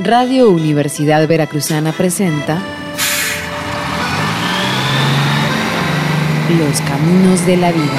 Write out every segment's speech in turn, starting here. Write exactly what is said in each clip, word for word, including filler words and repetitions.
Radio Universidad Veracruzana presenta Los Caminos de la Vida.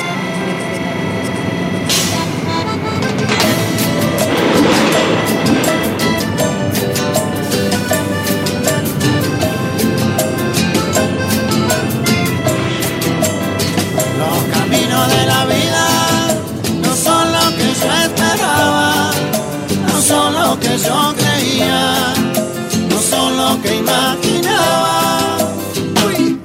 Yo creía, no son lo que imaginaba. Uy.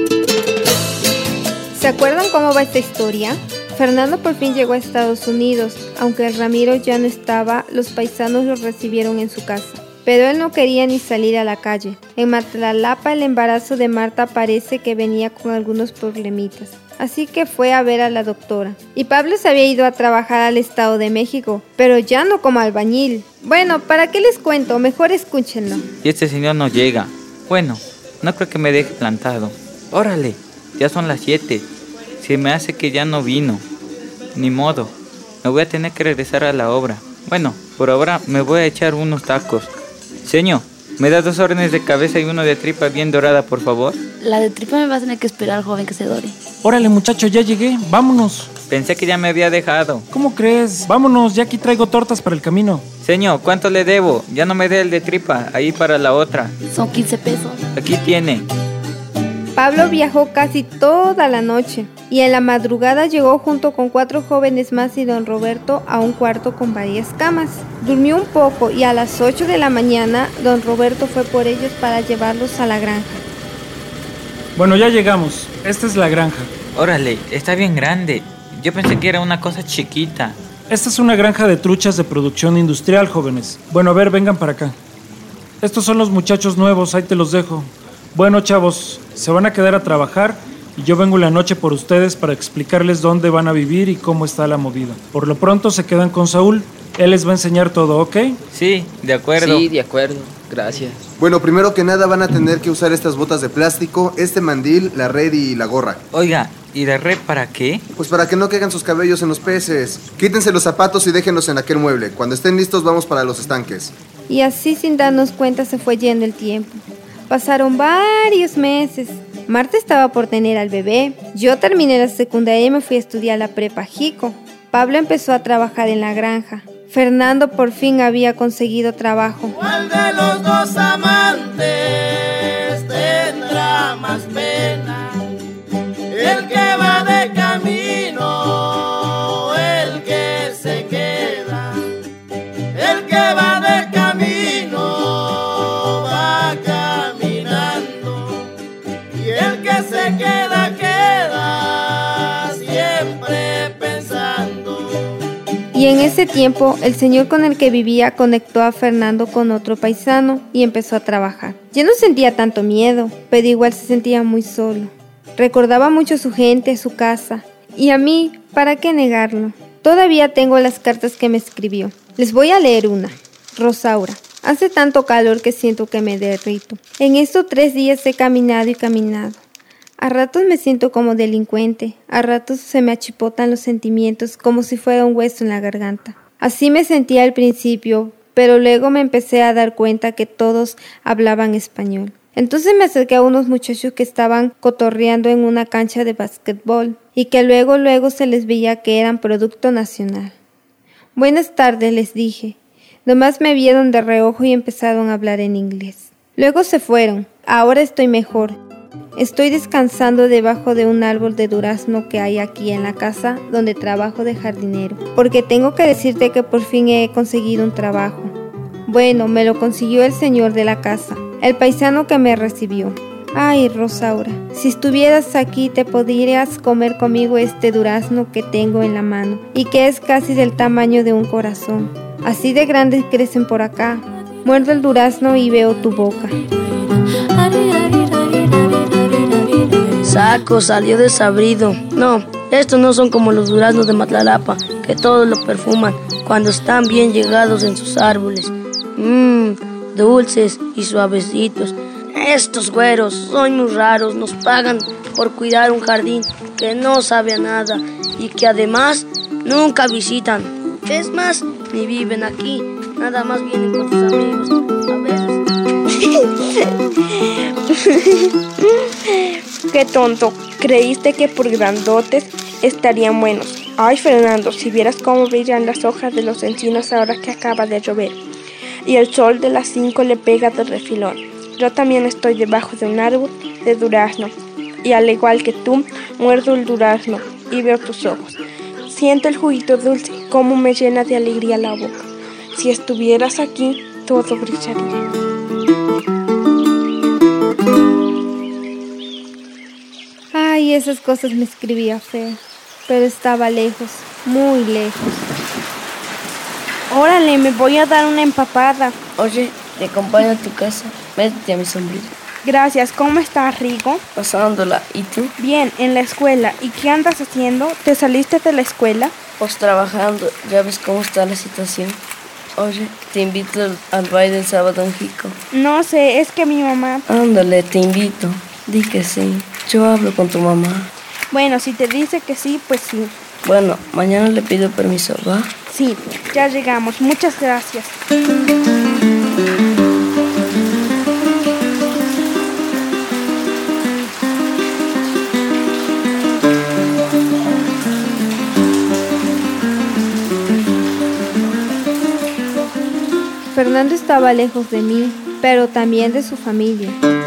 ¿Se acuerdan cómo va esta historia? Fernando por fin llegó a Estados Unidos. Aunque el Ramiro ya no estaba, los paisanos lo recibieron en su casa. Pero él no quería ni salir a la calle. En Matlalapa el embarazo de Marta parece que venía con algunos problemitas. Así que fue a ver a la doctora. Y Pablo se había ido a trabajar al Estado de México, pero ya no como albañil. Bueno, ¿para qué les cuento? Mejor escúchenlo. Y este señor no llega. Bueno, no creo que me deje plantado. Órale, ya son las siete. Se me hace que ya no vino. Ni modo, me voy a tener que regresar a la obra. Bueno, por ahora me voy a echar unos tacos. Señor, ¿me da dos órdenes de cabeza y uno de tripa bien dorada, por favor? La de tripa me va a tener que esperar, joven, que se dore. Órale, muchacho, ya llegué. Vámonos. Pensé que ya me había dejado. ¿Cómo crees? Vámonos, ya aquí traigo tortas para el camino. Señor, ¿cuánto le debo? Ya no me dé el de tripa, ahí para la otra. Son quince pesos. Aquí tiene. Pablo viajó casi toda la noche y en la madrugada llegó junto con cuatro jóvenes más y don Roberto a un cuarto con varias camas. Durmió un poco y a las ocho de la mañana don Roberto fue por ellos para llevarlos a la granja. Bueno, ya llegamos. Esta es la granja. Órale, está bien grande. Yo pensé que era una cosa chiquita. Esta es una granja de truchas de producción industrial, jóvenes. Bueno, a ver, vengan para acá. Estos son los muchachos nuevos, ahí te los dejo. Bueno, chavos, se van a quedar a trabajar y yo vengo en la noche por ustedes para explicarles dónde van a vivir y cómo está la movida. Por lo pronto se quedan con Saúl. Él les va a enseñar todo, ¿ok? Sí, de acuerdo. Sí, de acuerdo. Gracias. Bueno, primero que nada van a tener que usar estas botas de plástico, este mandil, la red y la gorra. Oiga, ¿y la red para qué? Pues para que no caigan sus cabellos en los peces. Quítense los zapatos y déjenlos en aquel mueble. Cuando estén listos vamos para los estanques. Y así sin darnos cuenta se fue yendo el tiempo. Pasaron varios meses. Marta estaba por tener al bebé. Yo terminé la secundaria y me fui a estudiar la prepa Jico. Pablo empezó a trabajar en la granja. Fernando por fin había conseguido trabajo. ¿Cuál de los dos amantes tendrá más pena? El que va de camino, el que se queda. El que va de camino va caminando. Y el que se queda, queda siempre pensando. Y en ese tiempo, el señor con el que vivía conectó a Fernando con otro paisano y empezó a trabajar. Ya no sentía tanto miedo, pero igual se sentía muy solo. Recordaba mucho a su gente, su casa. Y a mí, ¿para qué negarlo? Todavía tengo las cartas que me escribió. Les voy a leer una. Rosaura. Hace tanto calor que siento que me derrito. En estos tres días he caminado y caminado. A ratos me siento como delincuente, a ratos se me achipotan los sentimientos como si fuera un hueso en la garganta. Así me sentía al principio, pero luego me empecé a dar cuenta que todos hablaban español. Entonces me acerqué a unos muchachos que estaban cotorreando en una cancha de basquetbol y que luego luego se les veía que eran producto nacional. Buenas tardes, les dije. Nomás me vieron de reojo y empezaron a hablar en inglés. Luego se fueron. Ahora estoy mejor. Estoy descansando debajo de un árbol de durazno que hay aquí en la casa donde trabajo de jardinero, porque tengo que decirte que por fin he conseguido un trabajo. Bueno, me lo consiguió el señor de la casa, el paisano que me recibió. Ay, Rosaura, si estuvieras aquí te podrías comer conmigo este durazno que tengo en la mano y que es casi del tamaño de un corazón. Así de grandes crecen por acá. Muerdo el durazno y veo tu boca. Saco, salió desabrido. No, estos no son como los duraznos de Matlalapa, que todos lo perfuman cuando están bien llegados en sus árboles. Mmm, dulces y suavecitos. Estos güeros son muy raros, nos pagan por cuidar un jardín que no sabe a nada y que además nunca visitan. Es más, ni viven aquí, nada más vienen con sus amigos. Qué tonto. Creíste que por grandotes estarían buenos. Ay, Fernando, si vieras cómo brillan las hojas de los encinos ahora que acaba de llover. Y el sol de las cinco le pega de refilón. Yo también estoy debajo de un árbol de durazno. Y al igual que tú, muerdo el durazno y veo tus ojos. Siento el juguito dulce, cómo me llena de alegría la boca. Si estuvieras aquí, todo brillaría. Ay, esas cosas me escribía feo, pero estaba lejos, muy lejos. Órale, me voy a dar una empapada. Oye, te acompaño a tu casa. Vete a mi sombrilla. Gracias, ¿cómo estás, Rigo? Pasándola, ¿y tú? Bien, en la escuela. ¿Y qué andas haciendo? ¿Te saliste de la escuela? Pues trabajando, ya ves cómo está la situación. Oye, te invito al baile del sábado en Jico. No sé, es que mi mamá... Ándale, te invito. Di que sí. Yo hablo con tu mamá. Bueno, si te dice que sí, pues sí. Bueno, mañana le pido permiso, ¿va? Sí, ya llegamos. Muchas gracias. Fernando estaba lejos de mí, pero también de su familia.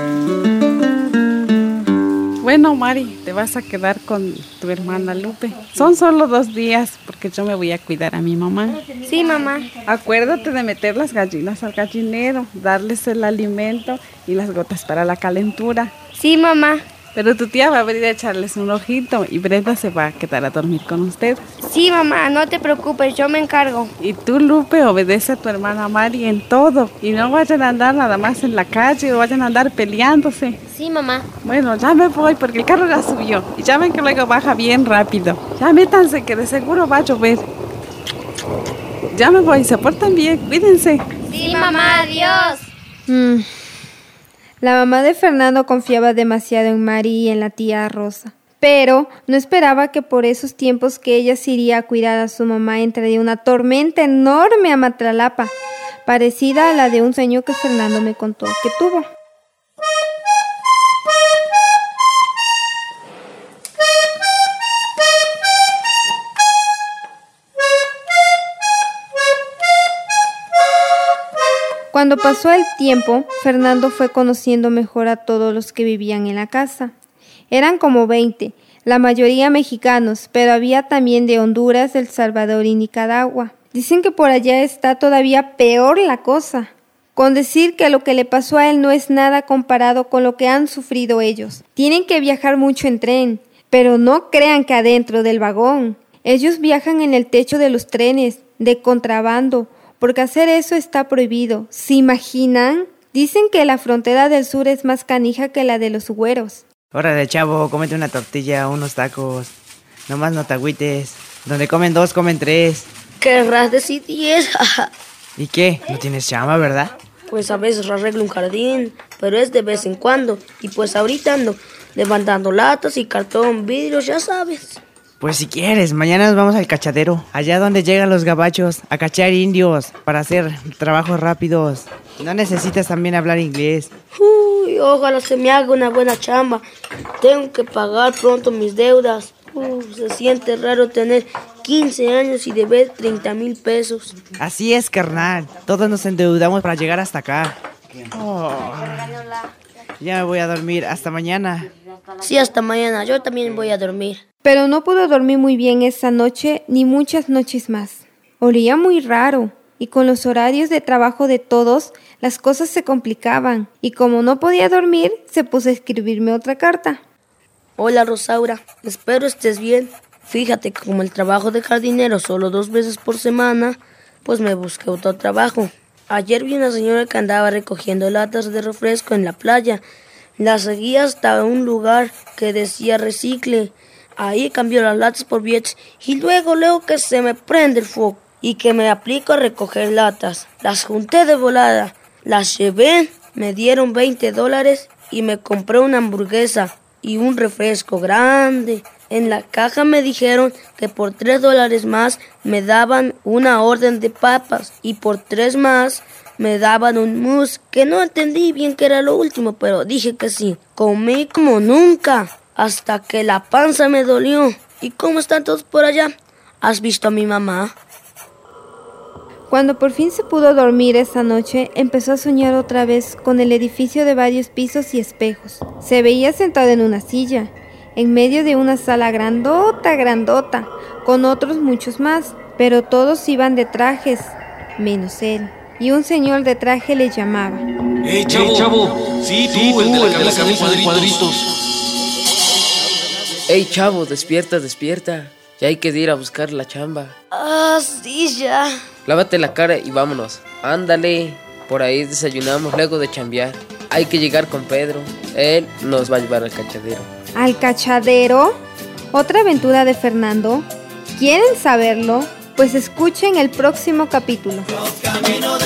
Bueno, Mari, te vas a quedar con tu hermana Lupe. Son solo dos días porque yo me voy a cuidar a mi mamá. Sí, mamá. Acuérdate de meter las gallinas al gallinero, darles el alimento y las gotas para la calentura. Sí, mamá. Pero tu tía va a venir a echarles un ojito y Brenda se va a quedar a dormir con usted. Sí, mamá, no te preocupes, yo me encargo. Y tú, Lupe, obedece a tu hermana Mari en todo. Y no vayan a andar nada más en la calle o vayan a andar peleándose. Sí, mamá. Bueno, ya me voy porque el carro ya subió. Y ya ven que luego baja bien rápido. Ya métanse que de seguro va a llover. Ya me voy, se portan bien, cuídense. Sí, mamá, adiós. Mm. La mamá de Fernando confiaba demasiado en Mari y en la tía Rosa, pero no esperaba que por esos tiempos que ella se iría a cuidar a su mamá entraría una tormenta enorme a Matlalapa, parecida a la de un sueño que Fernando me contó que tuvo. Cuando pasó el tiempo, Fernando fue conociendo mejor a todos los que vivían en la casa. Eran como veinte, la mayoría mexicanos, pero había también de Honduras, El Salvador y Nicaragua. Dicen que por allá está todavía peor la cosa, con decir que lo que le pasó a él no es nada comparado con lo que han sufrido ellos. Tienen que viajar mucho en tren, pero no crean que adentro del vagón. Ellos viajan en el techo de los trenes, de contrabando, porque hacer eso está prohibido. ¿Se imaginan? Dicen que la frontera del sur es más canija que la de los güeros. Órale, chavo, cómete una tortilla, unos tacos. Nomás no te agüites. Donde comen dos, comen tres. Querrás decir diez. ¿Y qué? ¿No tienes chamba, verdad? Pues a veces arreglo un jardín, pero es de vez en cuando. Y pues ahorita ando levantando latas y cartón, vidrios, ya sabes. Pues si quieres, mañana nos vamos al cachadero, allá donde llegan los gabachos, a cachar indios, para hacer trabajos rápidos. No necesitas también hablar inglés. Uy, ojalá se me haga una buena chamba. Tengo que pagar pronto mis deudas. Uh, se siente raro tener quince años y deber treinta mil pesos. Así es, carnal. Todos nos endeudamos para llegar hasta acá. Oh, ya me voy a dormir. Hasta mañana. Sí, hasta mañana. Yo también voy a dormir. Pero no pudo dormir muy bien esa noche ni muchas noches más. Olía muy raro y con los horarios de trabajo de todos las cosas se complicaban y como no podía dormir se puso a escribirme otra carta. Hola Rosaura, espero estés bien. Fíjate que como el trabajo de jardinero solo dos veces por semana, pues me busqué otro trabajo. Ayer vi una señora que andaba recogiendo latas de refresco en la playa. La seguí hasta un lugar que decía recicle. Ahí cambió las latas por billetes y luego leo que se me prende el foco y que me aplico a recoger latas. Las junté de volada, las llevé, me dieron veinte dólares y me compré una hamburguesa y un refresco grande. En la caja me dijeron que por tres dólares más me daban una orden de papas y por tres más me daban un mousse, que no entendí bien qué era lo último, pero dije que sí. Comí como nunca, hasta que la panza me dolió. ¿Y cómo están todos por allá? ¿Has visto a mi mamá? Cuando por fin se pudo dormir esa noche, empezó a soñar otra vez con el edificio de varios pisos y espejos. Se veía sentado en una silla, en medio de una sala grandota, grandota, con otros muchos más, pero todos iban de trajes, menos él. Y un señor de traje le llamaba. ¡Ey, chavo! ¡Ey, chavo! Sí, tú, sí, tú el, de la, el de la camisa de cuadritos. ¡Ey, chavo! Despierta, despierta. Ya hay que ir a buscar la chamba. Ah, sí, ya. Lávate la cara y vámonos. Ándale. Por ahí desayunamos luego de chambear. Hay que llegar con Pedro. Él nos va a llevar al cachadero. ¿Al cachadero? ¿Otra aventura de Fernando? ¿Quieren saberlo? Pues escuchen el próximo capítulo. Los caminos de